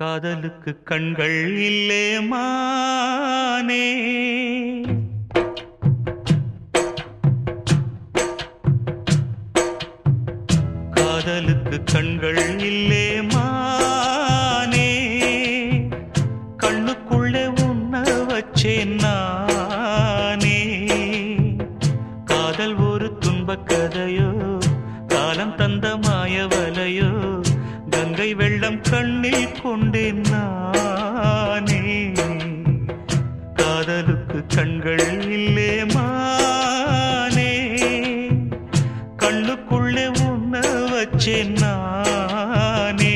காதலுக்கு கண்கள் இல்லே மானே, காதலுக்கு கண்கள் இல்லே மானே, கண்ணுக்குள்ளே உன்ன வச்சேன் நானே. காதல் ஒரு துன்பக் கதையோ, காலம் தந்த மாயவலையோ, கங்கை வெள்ளம் கண்ணில் கொண்டேன் நானே. காதலுக்கு கண்கள் இல்லே மானே, கண்ணுக்குள்ளே உன்ன வச்சேன் நானே.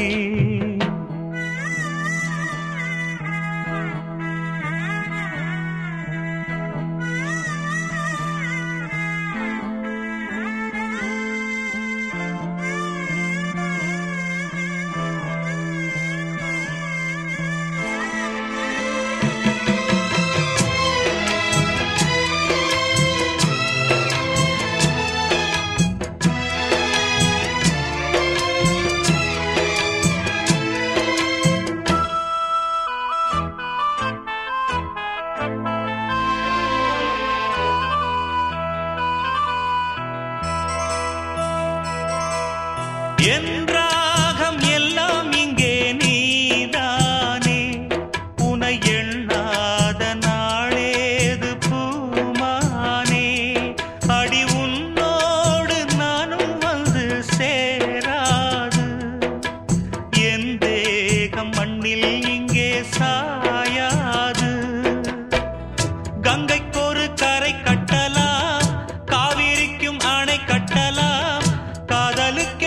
என் ராகம் எல்லாம் இங்கே நீதானே, உனை எண்ணாத நாளேது பூமானே. அடி உன்னோடு நானும் வந்து சேராது, என் தேகம் மண்ணில் இங்கே சாயாது. கங்கைக்கு ஒரு கரை கட்டலாம், காவிரிக்கும் அணை கட்டலாம், காதலுக்கே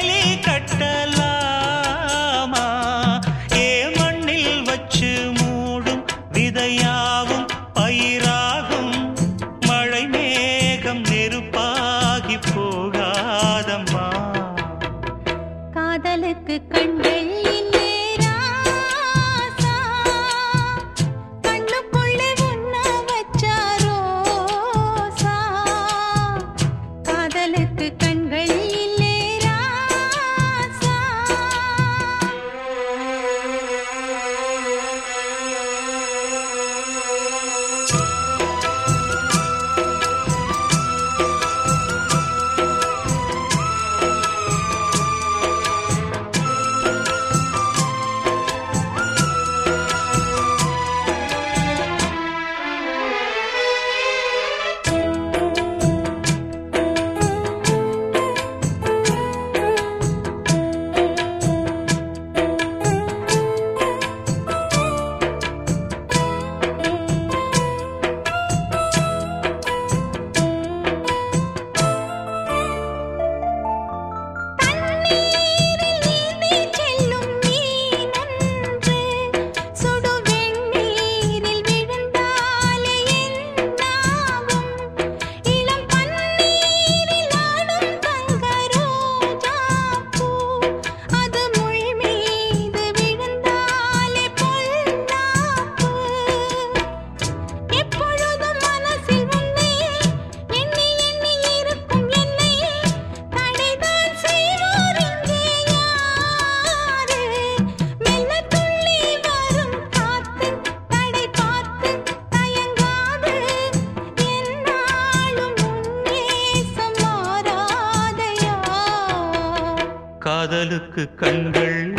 கட்டலாமா. ஏ மண்ணில் வச்சு மூடும் விதையாவும் பயிராகும், மழை மேகம் நெருப்பாகி போகாதம்மா. காதலுக்கு கண்கள் இல்லே ராசா, கண்ணுக்குள்ளே உன்ன வச்சா ரோசா. காதலுக்கு கண்கள் இல்லே ராசா. காதலுக்கு கண்கள்